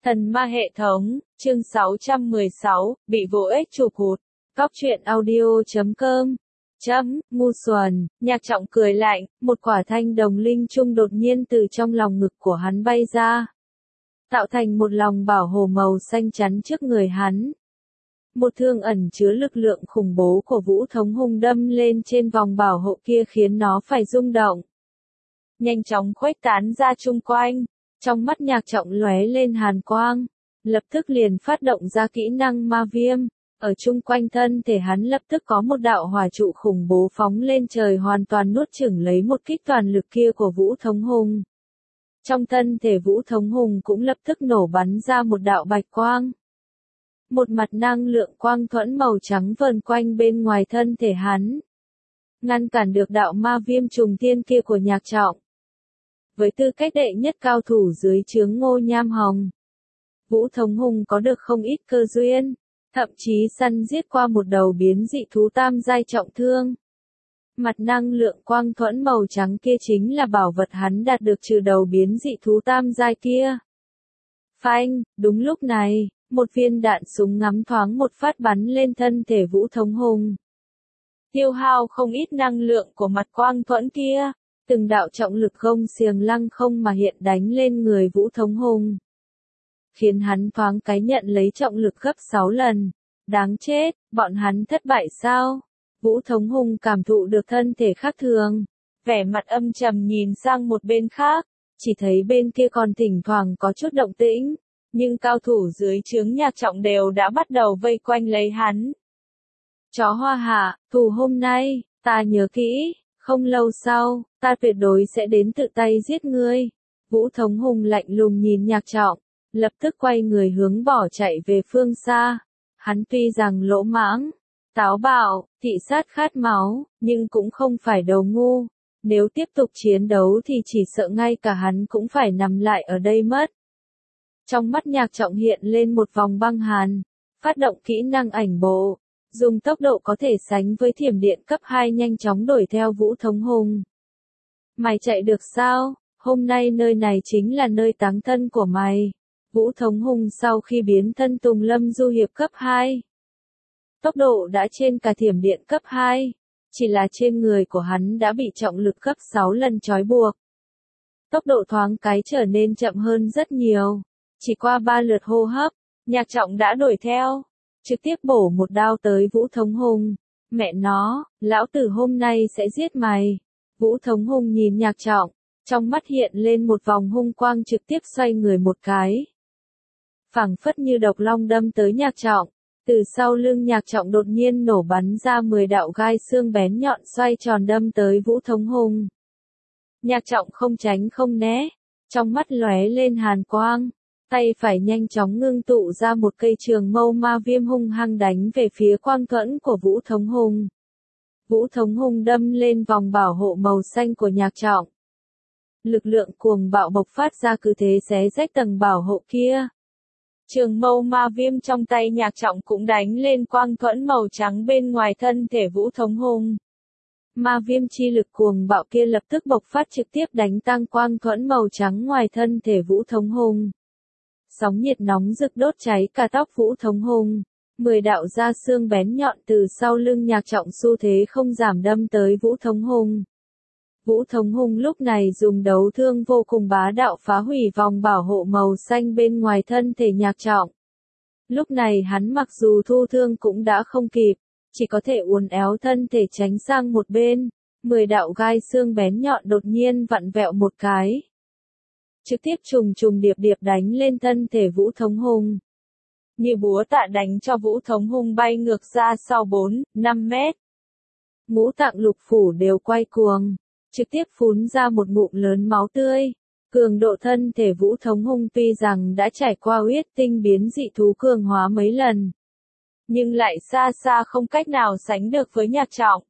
Thần ma hệ thống, chương 616, bị vô ích chụp hụt. Góc truyện audio.com. Ngu xuẩn, Nhạc Trọng cười lạnh, một quả thanh đồng linh trung đột nhiên từ trong lòng ngực của hắn bay ra. Tạo thành một lòng bảo hộ màu xanh chắn trước người hắn. Một thương ẩn chứa lực lượng khủng bố của Vũ Thống hung đâm lên trên vòng bảo hộ kia khiến nó phải rung động. Nhanh chóng khuếch tán ra chung quanh. Trong mắt Nhạc Trọng lóe lên hàn quang, lập tức liền phát động ra kỹ năng ma viêm, ở chung quanh thân thể hắn lập tức có một đạo hỏa trụ khủng bố phóng lên trời hoàn toàn nuốt chửng lấy một kích toàn lực kia của Vũ Thống hùng. Trong thân thể Vũ Thống hùng cũng lập tức nổ bắn ra một đạo bạch quang. Một mặt năng lượng quang thuẫn màu trắng vờn quanh bên ngoài thân thể hắn, ngăn cản được đạo ma viêm trùng thiên kia của Nhạc Trọng. Với tư cách đệ nhất cao thủ dưới trướng Ngô Nham Hồng, Vũ Thống hùng có được không ít cơ duyên, thậm chí săn giết qua một đầu biến dị thú tam giai trọng thương. Mặt năng lượng quang thuẫn màu trắng kia chính là bảo vật hắn đạt được trừ đầu biến dị thú tam giai kia. Phanh, đúng lúc này, một viên đạn súng ngắm thoáng một phát bắn lên thân thể Vũ Thống hùng. Tiêu hao không ít năng lượng của mặt quang thuẫn kia. Từng đạo trọng lực gông xiềng lăng không mà hiện đánh lên người Vũ Thống hùng, khiến hắn thoáng cái nhận lấy trọng lực gấp 6 lần. Đáng chết, bọn hắn thất bại sao? Vũ Thống hùng cảm thụ được thân thể khác thường, vẻ mặt âm trầm nhìn sang một bên khác, chỉ thấy bên kia còn thỉnh thoảng có chút động tĩnh, nhưng cao thủ dưới trướng Nhạc Trọng đều đã bắt đầu vây quanh lấy hắn. Chó Hoa Hạ, thù hôm nay, ta nhớ kỹ. Không lâu sau, ta tuyệt đối sẽ đến tự tay giết ngươi. Vũ Thống hùng lạnh lùng nhìn Nhạc Trọng, lập tức quay người hướng bỏ chạy về phương xa. Hắn tuy rằng lỗ mãng, táo bạo, thị sát khát máu, nhưng cũng không phải đầu ngu. Nếu tiếp tục chiến đấu thì chỉ sợ ngay cả hắn cũng phải nằm lại ở đây mất. Trong mắt Nhạc Trọng hiện lên một vòng băng hàn, phát động kỹ năng ảnh bộ. Dùng tốc độ có thể sánh với thiểm điện cấp 2 nhanh chóng đuổi theo Vũ Thống hùng. Mày chạy được sao? Hôm nay nơi này chính là nơi táng thân của mày. Vũ Thống hùng sau khi biến thân Tùng Lâm Du Hiệp cấp 2. Tốc độ đã trên cả thiểm điện cấp 2. Chỉ là trên người của hắn đã bị trọng lực gấp 6 lần trói buộc. Tốc độ thoáng cái trở nên chậm hơn rất nhiều. Chỉ qua 3 lượt hô hấp, Nhạc Trọng đã đuổi theo. Trực tiếp bổ một đao tới Vũ Thống hùng. Mẹ nó, lão tử hôm nay sẽ giết mày. Vũ Thống hùng nhìn Nhạc Trọng, trong mắt hiện lên một vòng hung quang trực tiếp xoay người một cái. Phảng phất như độc long đâm tới Nhạc Trọng, từ sau lưng Nhạc Trọng đột nhiên nổ bắn ra 10 đạo gai xương bén nhọn xoay tròn đâm tới Vũ Thống hùng. Nhạc Trọng không tránh không né, trong mắt lóe lên hàn quang. Tay phải nhanh chóng ngưng tụ ra một cây trường mâu ma viêm hung hăng đánh về phía quang thuẫn của Vũ Thống hùng. Vũ Thống hùng đâm lên vòng bảo hộ màu xanh của Nhạc Trọng. Lực lượng cuồng bạo bộc phát ra cứ thế xé rách tầng bảo hộ kia. Trường mâu ma viêm trong tay Nhạc Trọng cũng đánh lên quang thuẫn màu trắng bên ngoài thân thể Vũ Thống hùng. Ma viêm chi lực cuồng bạo kia lập tức bộc phát trực tiếp đánh tăng quang thuẫn màu trắng ngoài thân thể Vũ Thống hùng. Sóng nhiệt nóng rực đốt cháy cả tóc Vũ Thống hùng. 10 đạo da xương bén nhọn từ sau lưng Nhạc Trọng xu thế không giảm đâm tới Vũ Thống hùng. Vũ Thống hùng lúc này dùng đấu thương vô cùng bá đạo phá hủy vòng bảo hộ màu xanh bên ngoài thân thể Nhạc Trọng. Lúc này hắn mặc dù thu thương cũng đã không kịp, chỉ có thể uốn éo thân thể tránh sang một bên. 10 đạo gai xương bén nhọn đột nhiên vặn vẹo một cái. Trực tiếp trùng trùng điệp điệp đánh lên thân thể Vũ Thống hùng. Như búa tạ đánh cho Vũ Thống hùng bay ngược ra sau 4-5 mét. Ngũ tạng lục phủ đều quay cuồng, trực tiếp phun ra một ngụm lớn máu tươi. Cường độ thân thể Vũ Thống hùng tuy rằng đã trải qua huyết tinh biến dị thú cường hóa mấy lần, nhưng lại xa xa không cách nào sánh được với Nhạc Trọng.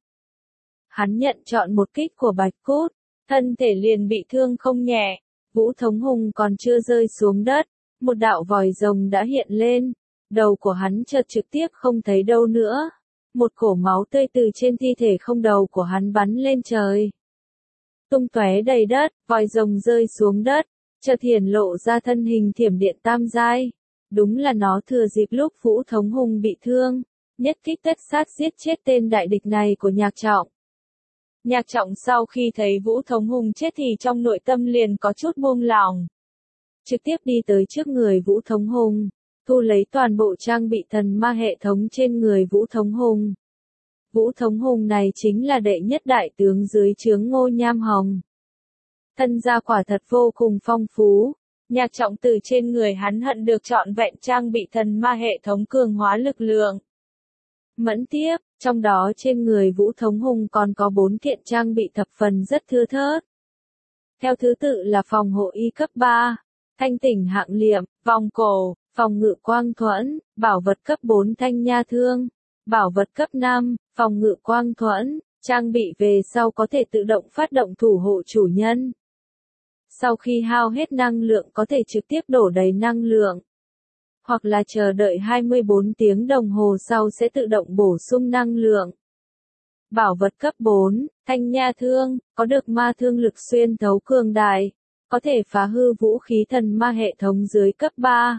Hắn nhận chọn một kích của Bạch Cốt, thân thể liền bị thương không nhẹ. Vũ Thống hùng còn chưa rơi xuống đất, một đạo vòi rồng đã hiện lên, đầu của hắn chợt trực tiếp không thấy đâu nữa. Một cổ máu tươi từ trên thi thể không đầu của hắn bắn lên trời. Tung tóe đầy đất, vòi rồng rơi xuống đất, chợt hiển lộ ra thân hình thiểm điện tam giai. Đúng là nó thừa dịp lúc Vũ Thống Hùng bị thương, nhất kích tất sát giết chết tên đại địch này của Nhạc Trọng. Nhạc Trọng sau khi thấy Vũ Thống Hùng chết thì trong nội tâm liền có chút buông lỏng. Trực tiếp đi tới trước người Vũ Thống Hùng, thu lấy toàn bộ trang bị thần ma hệ thống trên người Vũ Thống Hùng. Vũ Thống Hùng này chính là đệ nhất đại tướng dưới trướng Ngô Nham Hồng. Thân gia quả thật vô cùng phong phú, Nhạc Trọng từ trên người hắn hận được trọn vẹn trang bị thần ma hệ thống cường hóa lực lượng. Mẫn tiếp, trong đó trên người Vũ Thống Hùng còn có 4 kiện trang bị thập phần rất thưa thớt. Theo thứ tự là phòng hộ y cấp 3, thanh tỉnh hạng liệm, vòng cổ, phòng ngự quang thuẫn, bảo vật cấp 4 thanh nha thương, bảo vật cấp 5, phòng ngự quang thuẫn, trang bị về sau có thể tự động phát động thủ hộ chủ nhân. Sau khi hao hết năng lượng có thể trực tiếp đổ đầy năng lượng. Hoặc là chờ đợi 24 tiếng đồng hồ sau sẽ tự động bổ sung năng lượng. Bảo vật cấp 4, thanh nha thương, có được ma thương lực xuyên thấu cường đại, có thể phá hư vũ khí thần ma hệ thống dưới cấp 3.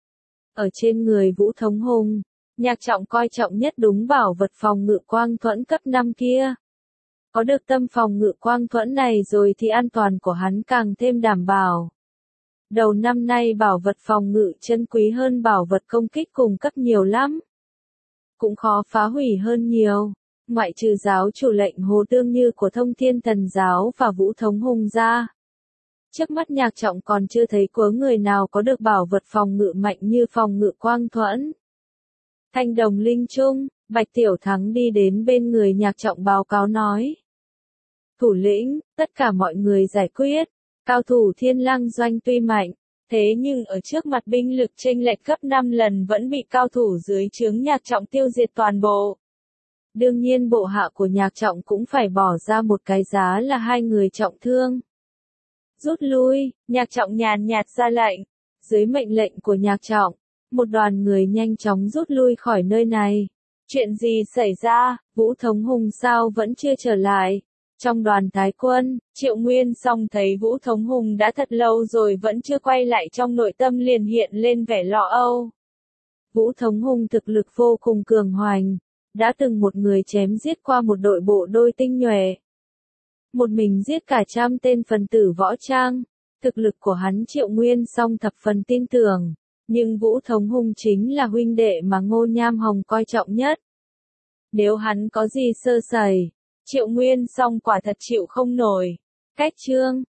Ở trên người Vũ Thống Hùng, Nhạc Trọng coi trọng nhất đúng bảo vật phòng ngự quang thuẫn cấp 5 kia. Có được tâm phòng ngự quang thuẫn này rồi thì an toàn của hắn càng thêm đảm bảo. Đầu năm nay bảo vật phòng ngự chân quý hơn bảo vật công kích cùng cấp nhiều lắm. Cũng khó phá hủy hơn nhiều, ngoại trừ giáo chủ lệnh Hồ Tương Như của Thông Thiên Thần Giáo và Vũ Thống Hùng ra. Trước mắt Nhạc Trọng còn chưa thấy có người nào có được bảo vật phòng ngự mạnh như phòng ngự quang thuẫn. Thanh đồng linh trung, Bạch Tiểu Thắng đi đến bên người Nhạc Trọng báo cáo nói. Thủ lĩnh, tất cả mọi người giải quyết. Cao thủ Thiên Lăng Doanh tuy mạnh, thế nhưng ở trước mặt binh lực chênh lệch gấp 5 lần vẫn bị cao thủ dưới trướng Nhạc Trọng tiêu diệt toàn bộ. Đương nhiên bộ hạ của Nhạc Trọng cũng phải bỏ ra một cái giá là 2 người trọng thương. Rút lui, Nhạc Trọng nhàn nhạt ra lệnh. Dưới mệnh lệnh của Nhạc Trọng, một đoàn người nhanh chóng rút lui khỏi nơi này. Chuyện gì xảy ra, Vũ Thống Hùng sao vẫn chưa trở lại? Trong đoàn Thái quân, Triệu Nguyên Song thấy Vũ Thống Hùng đã thật lâu rồi vẫn chưa quay lại, trong nội tâm liền hiện lên vẻ lo âu. Vũ Thống Hùng thực lực vô cùng cường hoành, đã từng một người chém giết qua một đội bộ đôi tinh nhuệ. Một mình giết cả 100 tên phần tử võ trang, thực lực của hắn Triệu Nguyên Song thập phần tin tưởng, nhưng Vũ Thống Hùng chính là huynh đệ mà Ngô Nham Hồng coi trọng nhất. Nếu hắn có gì sơ sẩy, Triệu Nguyên Song quả thật chịu không nổi. Cách chương